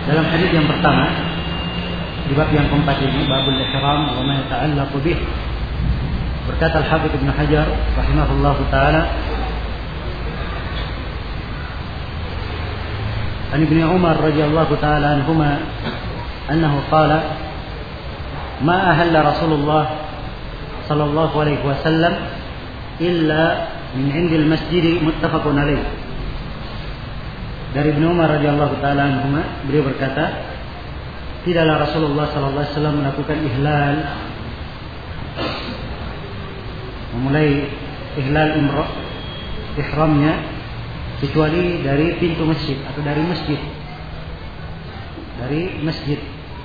Dalam hadis yang pertama di bab yang keempat ini, babul ihram wa ma yata'allaqu bih, berkata Al-Hafidz Ibnu Hajar rahimahullahu taala, an Ibnu Umar radhiyallahu taala anhuma annahu qala ma ahalla Rasulullah sallallahu alaihi wasallam illa min 'indil masjid, muttafaqun alaih. Dari Ibnu Umar radhiyallahu taala anhuma, beliau berkata, tidaklah Rasulullah sallallahu alaihi wasallam melakukan ihlal, memulai ihlal umrah, ihramnya, kecuali dari pintu masjid atau dari masjid. Dari masjid.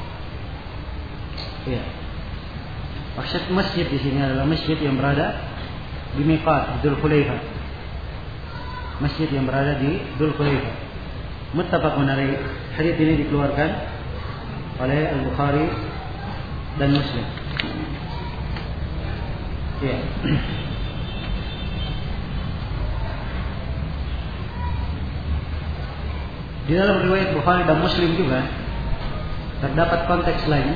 Ya. Maksud masjid di sini adalah masjid yang berada di miqat, di Dzul Khulaifah. Masjid yang berada di Dzul Khulaifah. Muttafaqun alaih. Hadis ini dikeluarkan oleh Al-Bukhari dan Muslim. Ya. Di dalam riwayat Bukhari dan Muslim juga terdapat konteks lain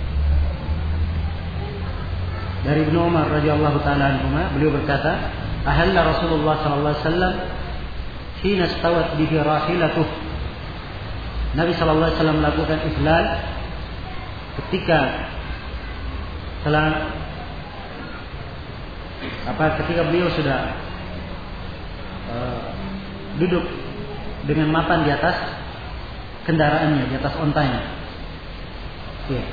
dari Ibnu Umar radhiyallahu taala anhuma. Beliau berkata, ahalla Rasulullah sallallahu alaihi wasallam hina stawat bihi rahilatuh. Nabi sallallahu alaihi wasallam melakukan ihlal ketika beliau sudah duduk dengan mapan di atas kendaraannya, di atas ontanya. Ya.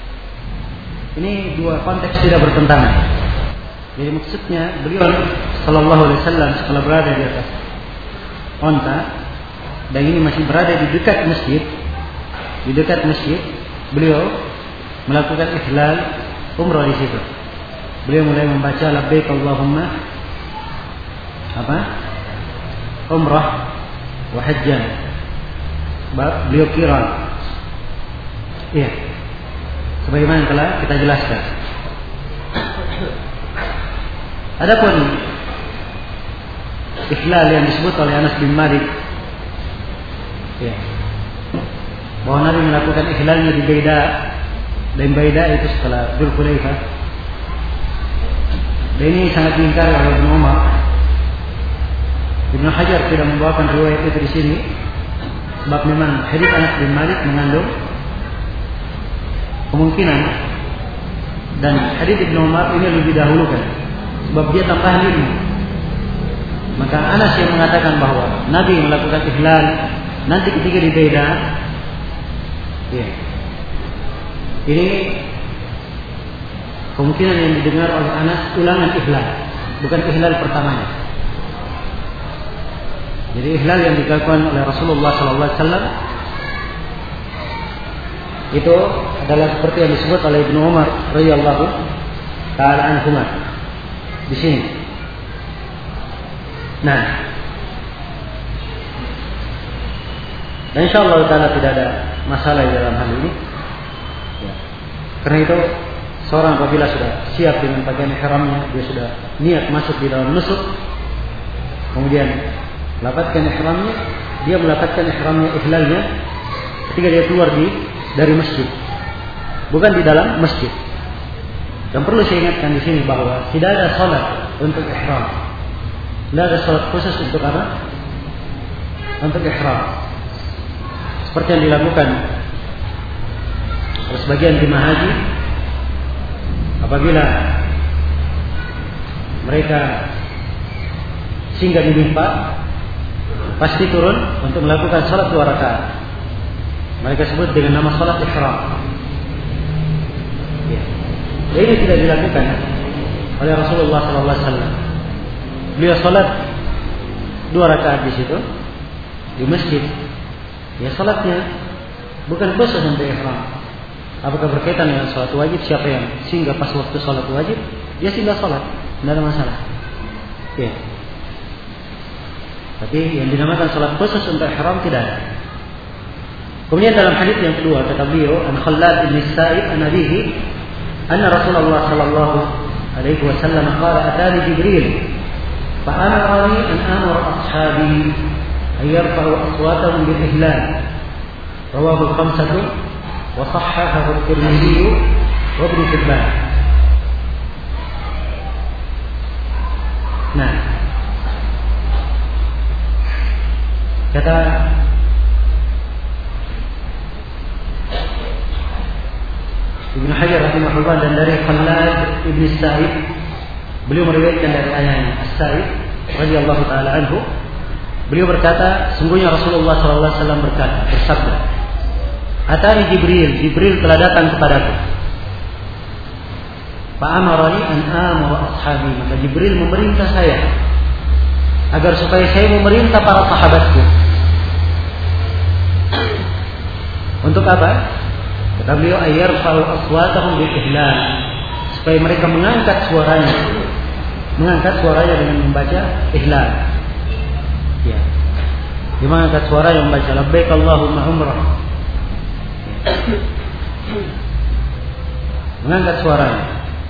Ini dua konteks tidak bertentangan. Jadi maksudnya beliau sallallahu alaihi wasallam setelah berada di atas onta dan ini masih berada di dekat masjid, beliau melakukan ihlal umrah di situ. Beliau mulai membaca labbaik Allahumma umrah wa hajjan. Beliau qiran. Iya. Sebagaimana telah kita jelaskan. Adapun ihlal yang disebut oleh Anas bin Malik, ya, bahwa Nabi melakukan ihlalnya di Baida, dan Baida itu setelah Dzul Khulaifah. Dan ini sangat diingkari oleh Ibnu Umar. Ibnu Hajar tidak membawakan riwayat itu di sini, sebab memang hadis Anas bin Malik mengandung kemungkinan, dan hadis Ibnu Umar ini lebih dahulukan, sebab dia tambahan ilmu. Maka Anas yang mengatakan bahwa Nabi melakukan ihlal nanti ketika di Baida, ya, ini kemungkinan yang didengar oleh Anas ulangan ihlal, bukan ihlal pertamanya. Jadi ihlal yang dilakukan oleh Rasulullah SAW itu adalah seperti yang disebut oleh Ibnu Umar radhiyallahu taala anhuma di sini. Nah, dan insyaallah taala tidak ada masalah di dalam hal ini. Ya. Karena itu seorang apabila sudah siap dengan pakaian ihramnya, dia sudah niat masuk di dalam nusuk, kemudian melapatkan ihramnya, dia melapatkan ihramnya, ihlalnya ketika dia keluar dari masjid, bukan di dalam masjid. Dan perlu saya ingatkan di sini bahwa tidak ada salat untuk ihram. Tidak ada salat khusus untuk apa? Untuk ihram. Seperti yang dilakukan oleh sebagian jemaah haji apabila mereka singgah di Miqat, pasti turun untuk melakukan salat 2 rakaat. Mereka sebut dengan nama salat ihram. Ya. Dan ini tidak dilakukan oleh Rasulullah SAW. Beliau salat 2 rakaat di situ di masjid. Ya, salatnya bukan khusus untuk ihram. Apakah berkaitan dengan salat wajib? Siapa yang singgah pas waktu salat wajib, dia singgah salat, tidak ada masalah. Ya. Tapi yang dinamakan salat khusus untuk ihram tidak ada. Kemudian dalam hadis yang kedua kata beliau, an Khallad bin Sa'id an abihi anna Rasulullah sallallahu alaihi wasallam qala atani Jibril fa amarani an amara ashabi ay yarfa'u aswatahum bil ihlal Rawahu al-khamsatu wa sahhahahu at-Tirmidzi wa Ibnu Hibban. Nah, kata Ibnu Hajar rahimahullah dan dari Khalad Ibn Sa'id, beliau meriwayatkan dari ayahnya As-Sa'id radhiyallahu taala anhu, beliau berkata, sungguhnya Rasulullah sallallahu alaihi wasallam bersabda, "Atani Jibril telah datang kepadaku. Fa'amarani an amara ashabi." Maka Jibril memerintah saya agar supaya saya memerintah para sahabatku. Untuk apa? Kata beliau, ayyarfa'u aswatahum bil ihlal, supaya mereka mengangkat suaranya dengan membaca ihlal. Ya. Dia mengangkat suara yang membaca labbaik Allahumma umrah. Mengangkat suaranya.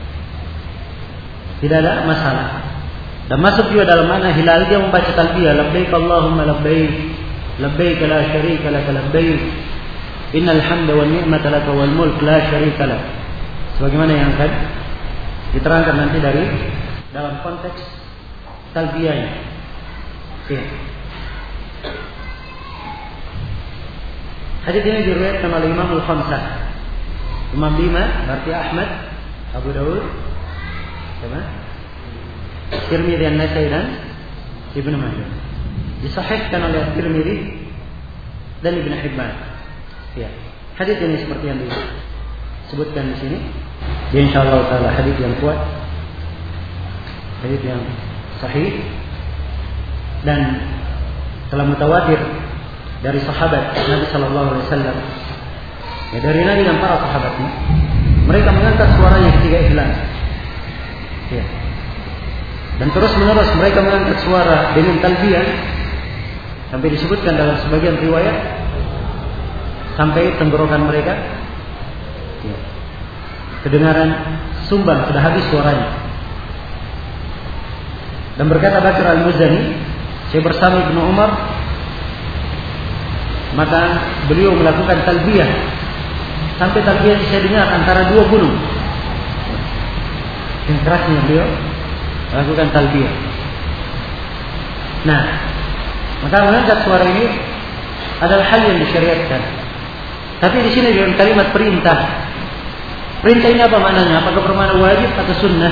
Tidak ada masalah. Dan masuk juga dalam makna hilal, dia membaca talbiyah, labbaik Allahumma labbaik, labbaik la syarika lak labbaik, innal hamda wan ni'mata laka wal mulk la syarika lak. Sebagaimana yang akan diterangkan nanti dari dalam konteks talbiyahnya. Ya. Hadis ini diriwayatkan oleh Imam Al-Khamsah. Imam 5 berarti Ahmad, Abu Dawud, sama Tirmidzi, An-Nasai dan Ibnu Majah. Disahihkan oleh Tirmidzi dan Ibnu Hibban. Ya. Hadis ini seperti yang disebutkan di sini. Dia insyaallah taala hadis yang kuat. Hadis yang sahih dan telah mutawatir dari sahabat Nabi sallallahu alaihi wasallam. Ya, dari Nabi dan para sahabatnya, mereka mengangkat suaranya ketika ikhlas. Ya. Dan terus menerus mereka mengangkat suara dengan talbiyah sampai disebutkan dalam sebagian riwayat sampai tenggorokan mereka ya, kedengaran sumbang, sudah habis suaranya. Dan berkata Bakr Al-Muzani, saya bersama Ibnu Umar, maka beliau melakukan talbiyah sampai talbiyah saya dengar antara dua gunung. Yang kerasnya beliau melakukan talbiyah. Nah, maka mengangkat suara ini adalah hal yang disyariatkan. Tapi di sini dengan kalimat perintah. Perintah ini apa maknanya? Apakah bermakna wajib atau sunnah?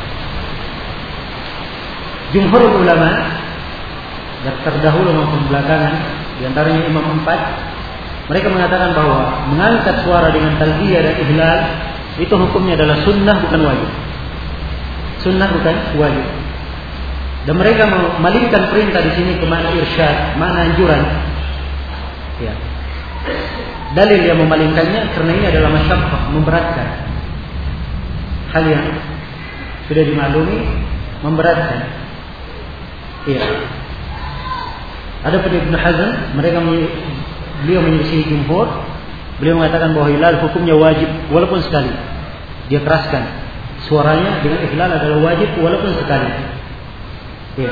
Jumhur ulama yang terdahulu maupun belakangan, di antaranya Imam 4, mereka mengatakan bahwa mengangkat suara dengan talbiyah dan ihlal itu hukumnya adalah sunnah bukan wajib. Sunnah bukan wajib. Dan mereka memalingkan perintah di sini ke makna irsyad, makna anjuran. Ya. Dalil yang memalingkannya karena ini adalah masyaqqah, memberatkan. Hal yang sudah dimaklumi memberatkan. Iya. Ada pada Ibnu Hazm, beliau menyelisih jumhur. Beliau mengatakan bahwa hilal hukumnya wajib walaupun sekali. Dia keraskan suaranya dengan ihlal adalah wajib walaupun sekali. Ya.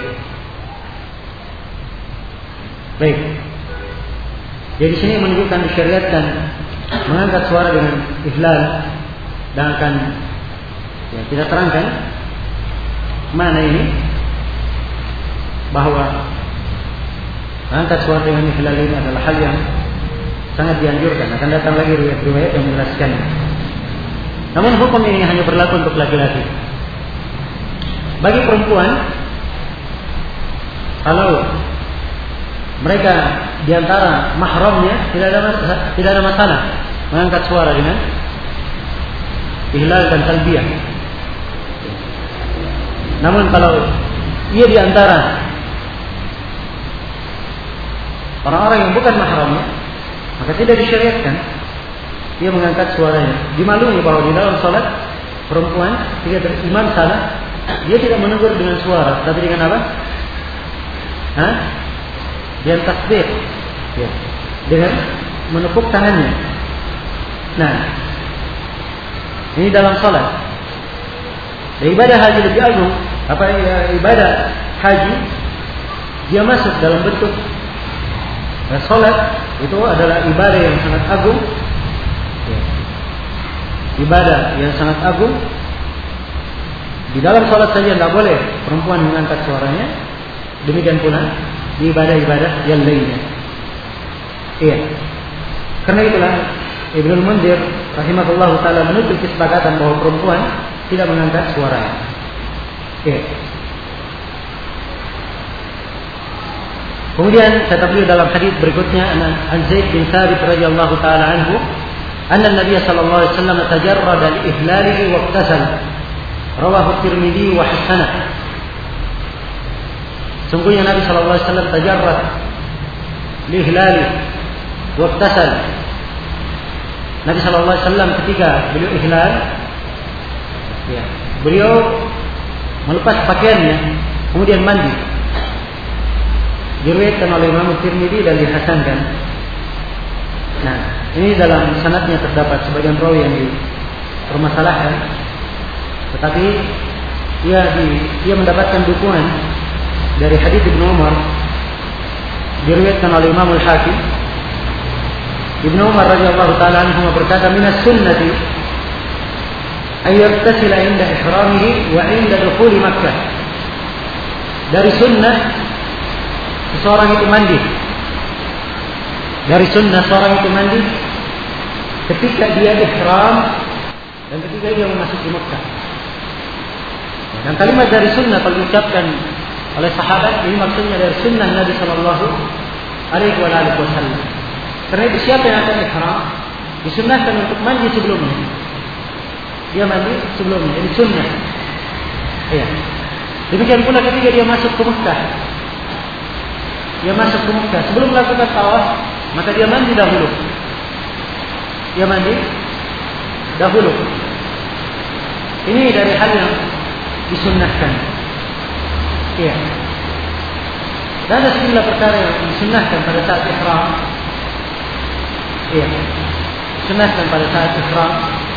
Baik. Jadi sini menunjukkan disyariatkan mengangkat suara dengan ihlal dan akan ya, kita terangkan mana ini bahwa mengangkat suara dengan ihlal ini adalah hal yang sangat dianjurkan. Akan datang lagi riwayat yang menjelaskannya. Namun hukum ini hanya berlaku untuk laki-laki. Bagi perempuan, kalau mereka diantara mahramnya tidak ada masalah mengangkat suara dengan ihlal dan talbiyah. Namun kalau ia diantara orang-orang yang bukan mahramnya, maka tidak disyariatkan dia mengangkat suaranya. Dimaklumi bahwa di dalam salat perempuan ketika imam salat dia tidak menegur dengan suara, tapi dengan apa? Dia takbir, ya, dengan menepuk tangannya. Nah, ini dalam salat. Ibadah haji lebih agung, ibadah haji dia masuk dalam bentuk Salat itu adalah ibadah yang sangat agung. Ibadah yang sangat agung. Di dalam salat saja tidak boleh perempuan mengangkat suaranya. Demikian pula di ibadah-ibadah yang lainnya. Iya. Karena itulah Ibnu Munzir rahimahullahu taala menukil kesepakatan bahwa perempuan tidak mengangkat suaranya. Iya. Kemudian kata beliau dalam hadis berikutnya, an Zaid bin Thabit radhiyallahu taala anhu, anna Nabi sallallahu alaihi wasallam tajarrada li ihlalihi wa iktasal. Rawahu Tirmidzi wa hasanah. Sungguhnya Nabi sallallahu alaihi wasallam tajarrad li ihlali wa iktasal. Nabi sallallahu alaihi wasallam ketika beliau ihlal, ya, beliau melepas pakaiannya, kemudian mandi. Diriwayatkan oleh Imam Tirmidzi dan dihasankan. Nah, ini dalam sanadnya terdapat sebagian rawi yang dipermasalahkan, tetapi dia mendapatkan dukungan dari hadis Ibnu Umar, diriwayatkan oleh Imam Al-Hakim. Ibnu Umar radhiyallahu taala anhu berkata, "Minas sunnati ay yaghtasila 'inda ihramihi wa 'inda dukhuli Makkah." Dari sunnah seseorang itu mandi. Dari sunnah seorang itu mandi ketika dia ihram dan ketika dia memasuki Mekah. Dan kalimat dari sunnah kalau diucapkan oleh sahabat ini maksudnya dari sunnah Nabi sallallahu alaihi wasallam. Karena itu siapa yang akan ihram disunnahkan untuk mandi sebelumnya. Dia mandi sebelumnya, ini sunnah. Iya. Demikian pula ketika dia masuk ke Mekah. Dia masuk ke Mekah sebelum melakukan tawaf, maka dia mandi dahulu. Dia mandi dahulu. Ini dari hal yang disunnahkan. Iya. Dan ada sejumlah perkara yang disunnahkan pada saat ihram. Iya. Disunnahkan pada saat ihram.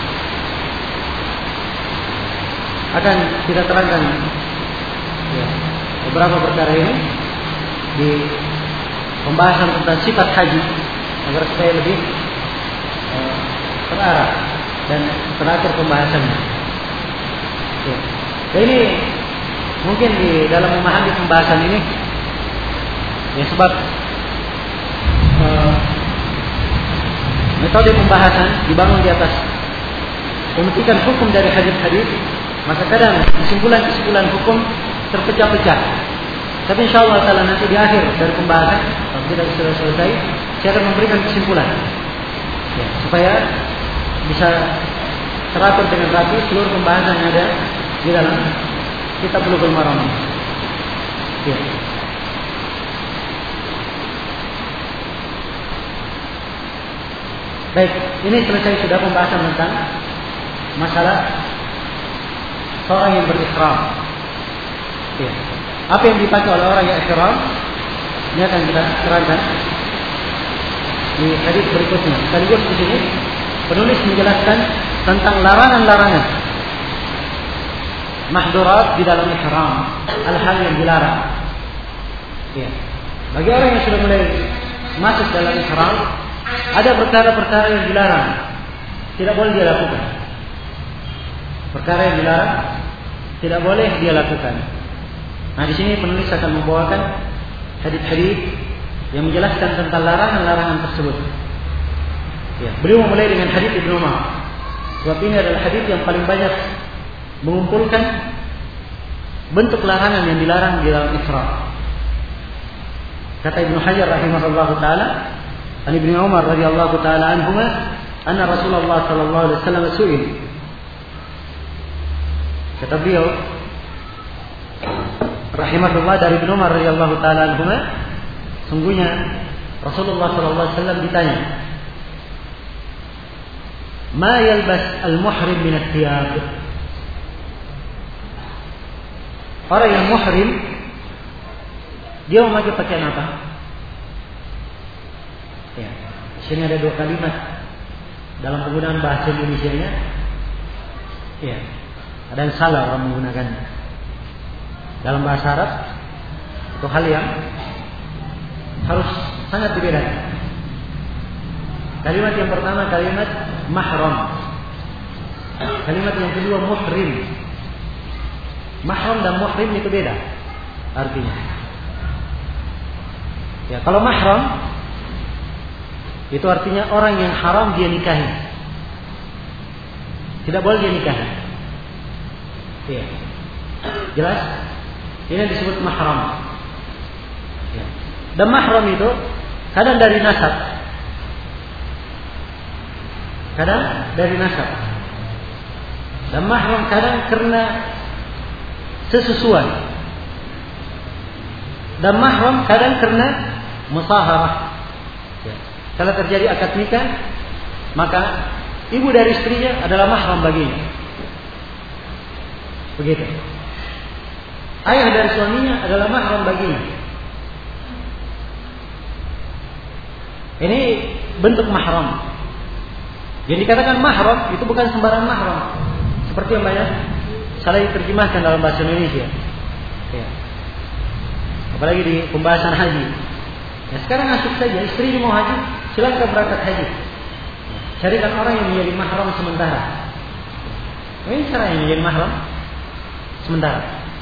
Akan kita terangkan ya, beberapa perkara ini di pembahasan tentang sifat haji agar supaya lebih terarah dan terakhir pembahasannya. Ya. Dan ini mungkin di dalam memahami pembahasan ini, ya sebab metode pembahasan dibangun di atas pemetikan hukum dari hadis-hadis, maka kadang kesimpulan-kesimpulan hukum terpecah-pecah. Tapi insyaallah taala nanti di akhir dari pembahasan, kalau tidak sudah selesai, saya akan memberikan kesimpulan, ya, supaya bisa teratur dengan rapi seluruh pembahasan yang ada di dalam kitab Bulughul Maram. Ya. Baik, ini selesai sudah pembahasan tentang masalah seorang yang berihram. Ya. Apa yang dipakai oleh orang yang ihram? Ini akan kita terangkan di hadis berikutnya. Sekaligus di sini penulis menjelaskan tentang larangan-larangan mahdurat di dalam ihram, hal-hal yang dilarang. Ya. Bagi orang yang sudah mulai masuk dalam ihram, ada perkara-perkara yang dilarang, tidak boleh dia lakukan. Perkara yang dilarang tidak boleh dia lakukan. Nah, di sini penulis akan membawakan hadis-hadis yang menjelaskan tentang larangan-larangan tersebut. Ya, beliau memulai dengan hadis Ibnu Umar. Sebab ini adalah hadis yang paling banyak mengumpulkan bentuk larangan yang dilarang di dalam ihram. Kata Ibnu Hajar rahimahullahu taala, an Ibnu Umar radhiyallahu taala anhuma, anna Rasulullah sallallahu alaihi wasallam su'il. Kata beliau rahimahullah dari Ibnu Umar radhiyallahu taala anhuma, sungguhnya Rasulullah sallallahu alaihi wasallam ditanya, "Ma yalbas al-muhrim min ath-thiyab?" Orang yang muhrim dia memakai pakaian apa? Ya, di sini ada dua kalimat dalam penggunaan bahasa Indonesianya. Ya, ada yang salah orang menggunakannya. Dalam bahasa Arab itu hal yang harus sangat dibedakan. Kalimat yang pertama kalimat mahram. Kalimat yang kedua muhrim. Mahram dan muhrim itu beda artinya. Ya, kalau mahram itu artinya orang yang haram dia nikahi. Tidak boleh dia nikahi. Ya. Jelas? Ini disebut mahram. Ya. Dan mahram itu kadang dari nasab. Kadang dari nasab. Dan mahram kadang karena sesusuan. Dan mahram kadang karena musaharah. Ya. Kalau terjadi akad nikah, maka ibu dari istrinya adalah mahram baginya. Begitu. Ayah dari suaminya adalah mahram baginya. Ini bentuk mahram. Yang dikatakan mahram itu bukan sembarang mahram. Seperti yang banyak salah diterjemahkan dalam bahasa Indonesia. Ya. Apalagi di pembahasan haji. Ya, sekarang asik saja, istri mau haji, silakan berangkat haji. Carikan orang yang menjadi mahram sementara. Ini cara yang menjadi mahram sementara.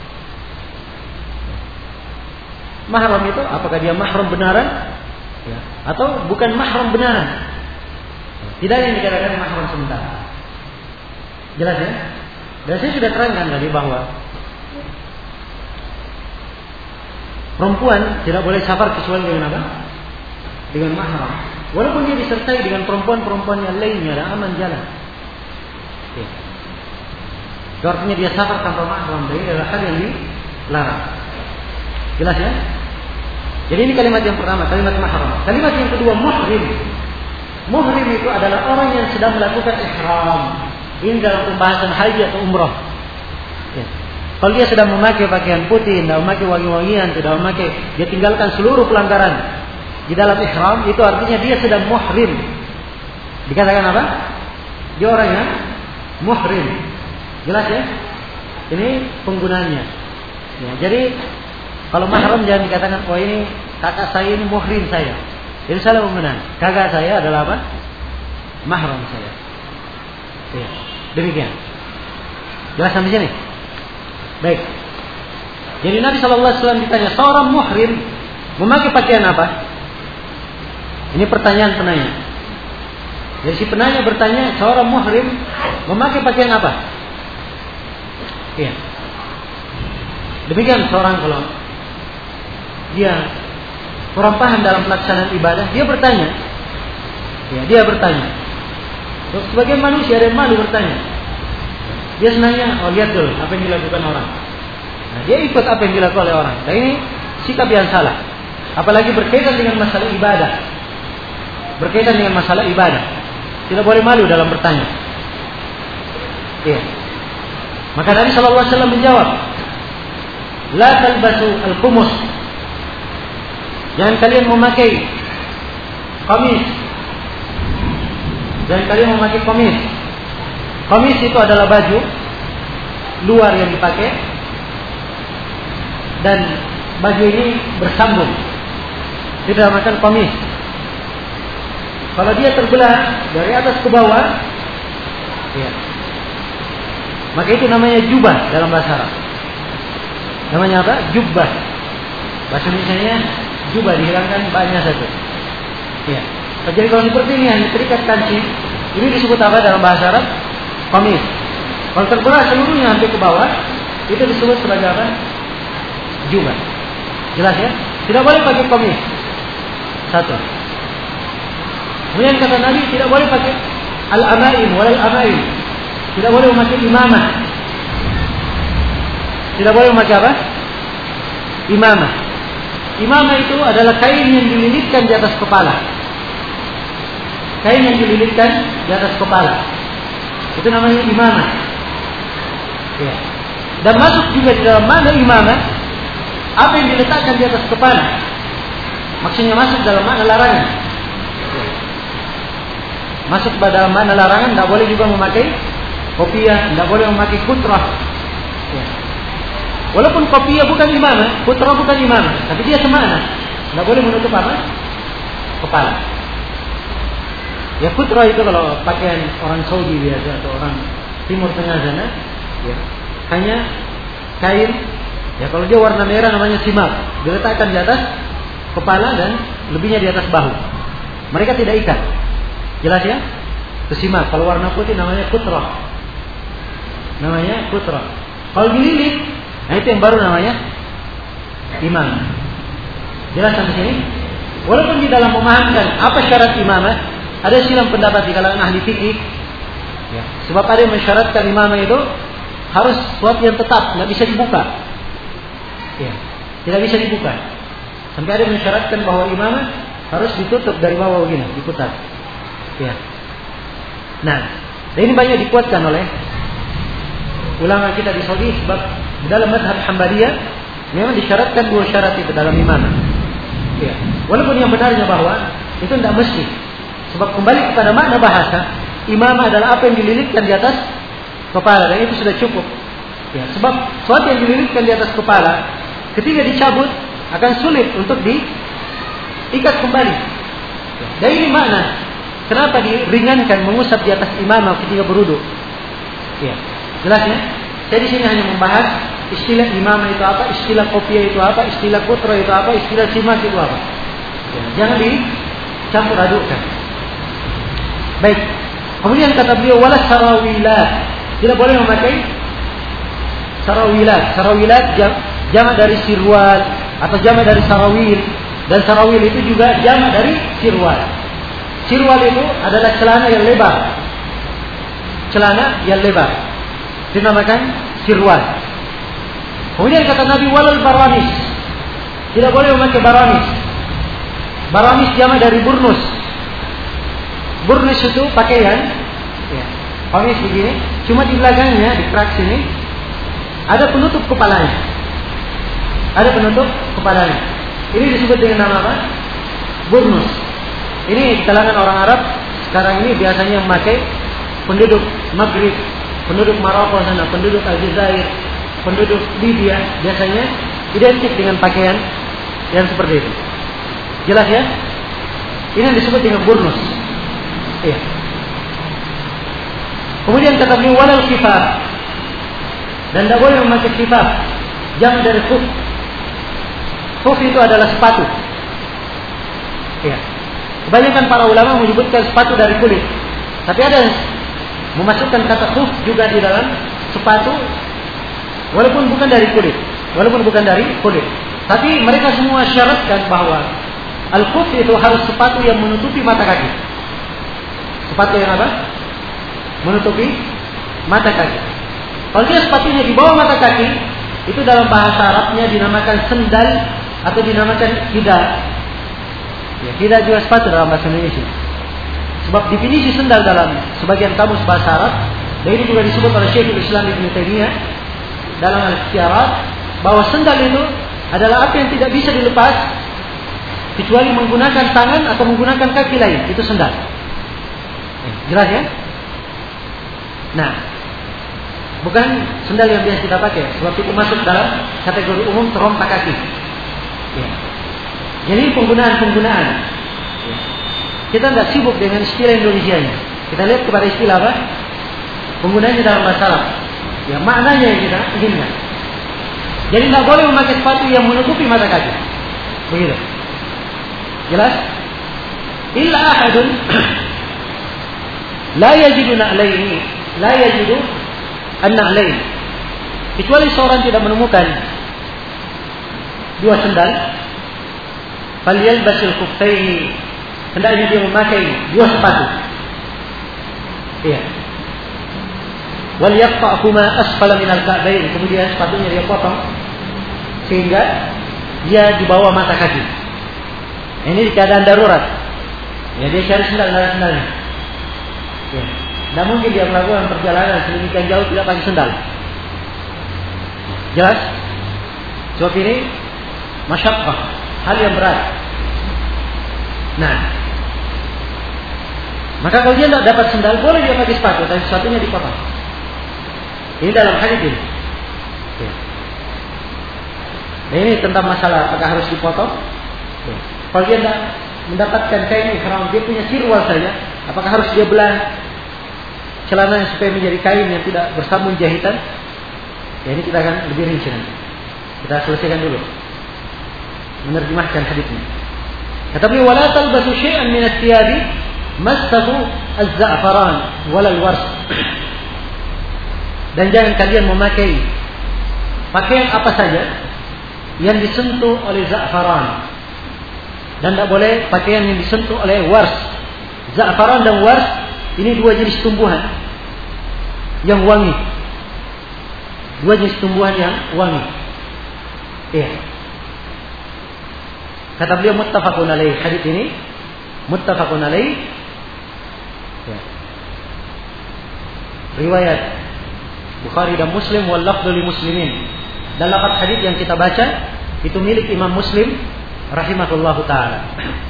Mahram itu apakah dia mahram benaran? Ya. Atau bukan mahram benaran? Tidak yang dikatakan mahram sementara. Jelas ya? Dan saya sudah terangkan tadi bahwa perempuan tidak boleh safar kecuali dengan apa? Dengan mahram. Walaupun dia disertai dengan perempuan-perempuan yang lainnya dan aman jalan. Ya. Itu artinya dia safar tanpa mahram. Jadi adalah hal yang dilarang. Jelas ya? Jadi ini kalimat yang pertama, kalimat mahram. Kalimat yang kedua, muhrim. Muhrim itu adalah orang yang sedang melakukan ihram. Ini dalam pembahasan haji atau umrah. Ya. Kalau dia sedang memakai pakaian putih, tidak memakai wangi-wangian, tidak memakai, dia tinggalkan seluruh pelanggaran di dalam ihram, itu artinya dia sedang muhrim. Dikatakan apa? Dia orang yang muhrim. Jelas ya? Ini penggunaannya. Ya, jadi kalau mahram jangan dikatakan, oh ini kakak saya ini muhrim saya. Jadi salah penggunaan. Kakak saya adalah apa? Mahram saya. Ya. Demikian. Jelas sampai sini? Baik. Jadi Nabi SAW ditanya, seorang muhrim memakai pakaian apa? Ini pertanyaan penanya. Jadi si penanya bertanya, seorang muhrim memakai pakaian apa? Iya. Demikian seorang kalau dia kurang paham dalam pelaksanaan ibadah, dia bertanya. Ya, dia bertanya. Sebagai manusia ada yang malu bertanya. Dia senangnya, oh lihat dulu apa yang dilakukan orang. Nah, dia ikut apa yang dilakukan oleh orang. Dan ini sikap yang salah. Apalagi berkaitan dengan masalah ibadah. Berkaitan dengan masalah ibadah. Tidak boleh malu dalam bertanya. Iya. Maka Nabi SAW menjawab, la talbasu al-qumus. Jangan kalian memakai qamis. Jangan kalian memakai qamis. Qamis itu adalah baju luar yang dipakai dan baju ini bersambung. Itu dinamakan qamis. Kalau dia terbelah dari atas ke bawah, ya, maka itu namanya jubah dalam bahasa Arab. Namanya apa? Jubah. Bahasa Indonesia-nya jubah, dihilangkan banyak satu. Ya. Jadi kalau seperti ini hanya terikat kancing, ini disebut apa dalam bahasa Arab? Qamis. Kalau terbelah seluruhnya sampai ke bawah, itu disebut sebagai apa? Jubah. Jelas ya? Tidak boleh pakai qamis. Satu. Kemudian kata Nabi tidak boleh pakai al-amaim walal amaim. Tidak boleh memakai imamah. Tidak boleh memakai apa? Imamah. Imamah itu adalah kain yang dililitkan di atas kepala. Kain yang dililitkan di atas kepala. Itu namanya imamah. Ya. Dan masuk juga di dalam mana imamah, apa yang diletakkan di atas kepala. Maksudnya masuk dalam mana larangan. Ya. Masuk dalam mana larangan, tidak boleh juga memakai kopiah, tidak boleh memakai kutrah. Ya. Walaupun kopiah bukan imamah, kutrah bukan imamah, tapi dia semana. Tidak boleh menutup apa? kepala. Ya putra itu kalau pakaian orang Saudi biasa atau orang Timur Tengah sana, ya hanya kain. Ya kalau dia warna merah namanya simak, diletakkan di atas kepala dan lebihnya di atas bahu. Mereka tidak ikat. Jelas ya? Simak. Kalau warna putih namanya putra. Namanya putra. Kalau dililit, nah itu yang baru namanya imam. Jelas sampai sini? Walaupun di dalam memahamkan apa syarat imamah, ada silang pendapat di kalangan ahli fikih. Ya. Sebab ada yang mensyaratkan imamah itu harus sesuatu yang tetap, nggak bisa dibuka. Ya. Tidak bisa dibuka. Sampai ada yang mensyaratkan bahwa imamah harus ditutup dari bawah begini, diputar. Ya. Nah, dan ini banyak dikuatkan oleh ulama kita di Saudi sebab dalam mazhab Hanbaliyah memang disyaratkan 2 syarat itu dalam imamah. Ya. Walaupun yang benarnya bahwa itu tidak mesti. Sebab kembali kepada makna bahasa, imamah adalah apa yang dililitkan di atas kepala dan itu sudah cukup. Ya, sebab sesuatu yang dililitkan di atas kepala ketika dicabut akan sulit untuk diikat kembali. Ya. Dan ini makna kenapa diringankan mengusap di atas imamah ketika berwudu. Ya. Jelasnya, saya di sini hanya membahas istilah imamah itu apa, istilah kopiah itu apa, istilah putra itu apa, istilah simak itu apa. Ya, jangan dicampur adukkan. Baik. Kemudian kata beliau wala sarawilat. Tidak boleh memakai sarawilat. Sarawilat jamak dari sirwal atau jamak dari sarawil, dan sarawil itu juga jamak dari sirwal. Sirwal itu adalah celana yang lebar. Celana yang lebar dinamakan sirwal. Kemudian kata Nabi walal baranis. Tidak boleh memakai baranis. Baranis jamak dari burnus. Burnus itu pakaian. Ya, kamis begini. Cuma di belakangnya di kerak sini ada penutup kepalanya. Ada penutup kepalanya. Ini disebut dengan nama apa? Burnus. Ini di kalangan orang Arab sekarang ini biasanya memakai penduduk Maghrib, penduduk Maroko sana, penduduk Aljazair, penduduk Libya biasanya identik dengan pakaian yang seperti itu. Jelas ya? Ini yang disebut dengan burnus. Iya. Kemudian kata beliau walal khifaf. Dan tidak boleh memakai khifaf. Jangan dari khuf. Khuf itu adalah sepatu. Iya. Kebanyakan para ulama menyebutkan sepatu dari kulit. Tapi ada yang memasukkan kata khuf juga di dalam sepatu walaupun bukan dari kulit. Walaupun bukan dari kulit. Tapi mereka semua syaratkan bahwa al-khuf itu harus sepatu yang menutupi mata kaki. Sepatu yang apa? Menutupi mata kaki. Kalau dia sepatunya di bawah mata kaki, itu dalam bahasa Arabnya dinamakan sendal atau dinamakan hidah. Ya, hidah juga sepatu dalam bahasa Indonesia. Sebab definisi sendal dalam sebagian kamus bahasa Arab, dan ini juga disebut oleh Syekhul Islam Ibnu Taimiyah dalam Al-Ikhtiarat, bahwa sendal itu adalah apa yang tidak bisa dilepas kecuali menggunakan tangan atau menggunakan kaki lain. Itu sendal. Jelas ya? Nah, bukan sendal yang biasa kita pakai, sebab itu masuk dalam kategori umum terompak kaki. Ya. Jadi penggunaan-penggunaan. Ya. Kita tidak sibuk dengan istilah Indonesianya. Kita lihat kepada istilah apa? Penggunaannya dalam bahasa Arab. Ya, maknanya yang kita inginkan. Jadi tidak boleh memakai sepatu yang menutupi mata kaki. Begitu. Jelas? Illa ahadun la yajidu na'laini, la yajidu an-na'lain. Kecuali seorang tidak menemukan 2 sendal, falyalbasil khuffaini, hendaknya dia memakai 2 sepatu. Iya. Wal yaqta'huma asfala min al-ka'bayn, kemudian sepatunya dia potong sehingga dia di bawah mata kaki. Ini keadaan darurat. Ya, dia cari sendalnya. Ya. Tidak mungkin dia melakukan perjalanan sedemikian jauh tidak pakai sendal. Jelas? Sebab ini masyaqqah, hal yang berat. Nah, maka kalau dia tidak dapat sendal, boleh dia pakai sepatu, tapi sepatunya dipotong. Ini dalam hadis ini. Ya. Nah, ini tentang masalah apakah harus dipotong. Ya. Kalau dia tidak mendapatkan kain ihram, dia punya sirwal saja, apakah harus dia belah celananya supaya menjadi kain yang tidak bersambung jahitan? Ya, ini kita akan lebih rinci nanti. Kita selesaikan dulu menerjemahkan hadisnya. Kata beliau, wala talbasu syai'an min as-siyabi massahu az-za'faran wala al-wars. Dan jangan kalian memakai pakaian apa saja yang disentuh oleh za'faran. Dan tidak boleh pakaian yang disentuh oleh wars. Za'faran dan wars ini dua jenis tumbuhan yang wangi. Dua jenis tumbuhan yang wangi. Iya. Kata beliau muttafaqun alaih. Hadis ini muttafaqun alaih. Ya. Riwayat Bukhari dan Muslim wal lafdhu li Muslimin. Dan lafaz hadis yang kita baca itu milik Imam Muslim rahimahullahu taala.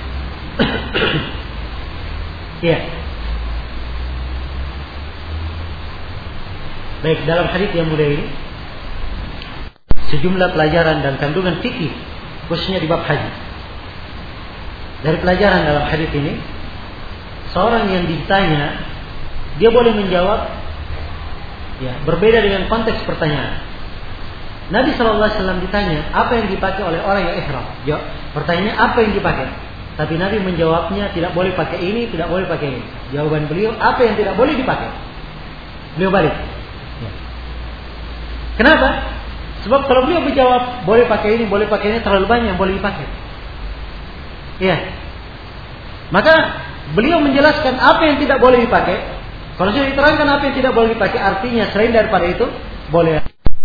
Iya. Baik, dalam hadis yang mulia ini sejumlah pelajaran dan kandungan fikih khususnya di bab haji. Dari pelajaran dalam hadis ini, seorang yang ditanya dia boleh menjawab ya, berbeda dengan konteks pertanyaan. Nabi SAW ditanya apa yang dipakai oleh orang yang ihram. Pertanyaannya apa yang dipakai. Tapi Nabi menjawabnya tidak boleh pakai ini, tidak boleh pakai ini. Jawaban beliau apa yang tidak boleh dipakai. Beliau balik. Ya. Kenapa? Sebab kalau beliau menjawab boleh pakai ini, boleh pakai ini, terlalu banyak yang boleh dipakai. Iya. Maka beliau menjelaskan apa yang tidak boleh dipakai. Kalau sudah diterangkan apa yang tidak boleh dipakai, artinya selain daripada itu boleh.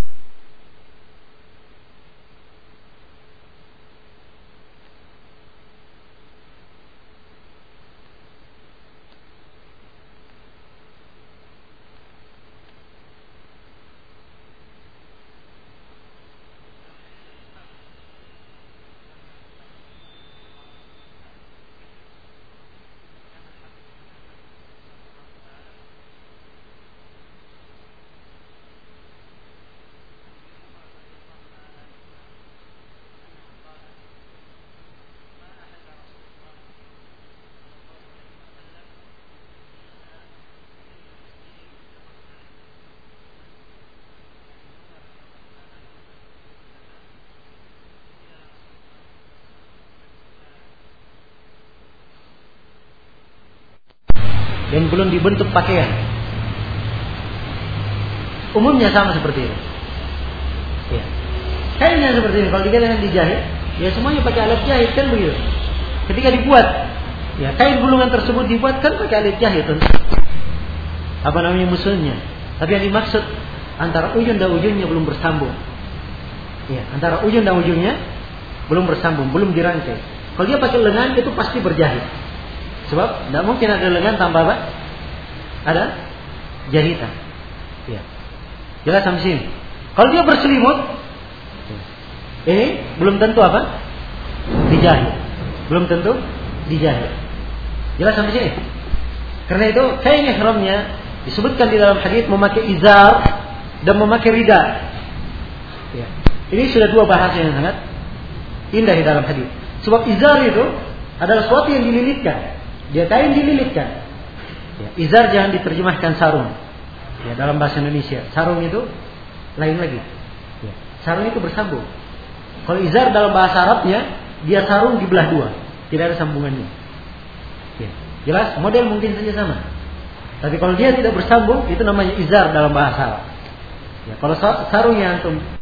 Dan belum dibentuk pakaian. Umumnya sama seperti itu. Ya. Kainnya seperti ini. Kalau dikatakan dijahit, ya semuanya pakai alat jahit kan begitu. Ketika dibuat, ya kain gulungan tersebut dibuat kan pakai alat jahit. Apa namanya musuhnya? Tapi yang dimaksud antara ujung dan ujungnya belum bersambung. Ya, antara ujung dan ujungnya belum bersambung, belum dirangkai. Kalau dia pakai lengan itu pasti berjahit. Sebab tidak mungkin ada lengan tanpa apa? Ada jahitan. Ya. Jelas sampai sini. Kalau dia berselimut, ini belum tentu apa? Dijahit. Belum tentu dijahit. Jelas sampai sini. Karena itu kain ihramnya disebutkan di dalam hadis memakai izar dan memakai rida. Ya. Ini sudah dua bahasa yang sangat indah di dalam hadis. Sebab izar itu adalah sesuatu yang dililitkan. Dia kain dililitkan. Ya, izar jangan diterjemahkan sarung. Ya, dalam bahasa Indonesia, sarung itu lain lagi. Ya, sarung itu bersambung. Kalau izar dalam bahasa Arabnya, dia sarung dibelah dua, tidak ada sambungannya. Ya, jelas, model mungkin saja sama. Tapi kalau dia tidak bersambung, itu namanya izar dalam bahasa Arab. Ya, kalau sarung yang antum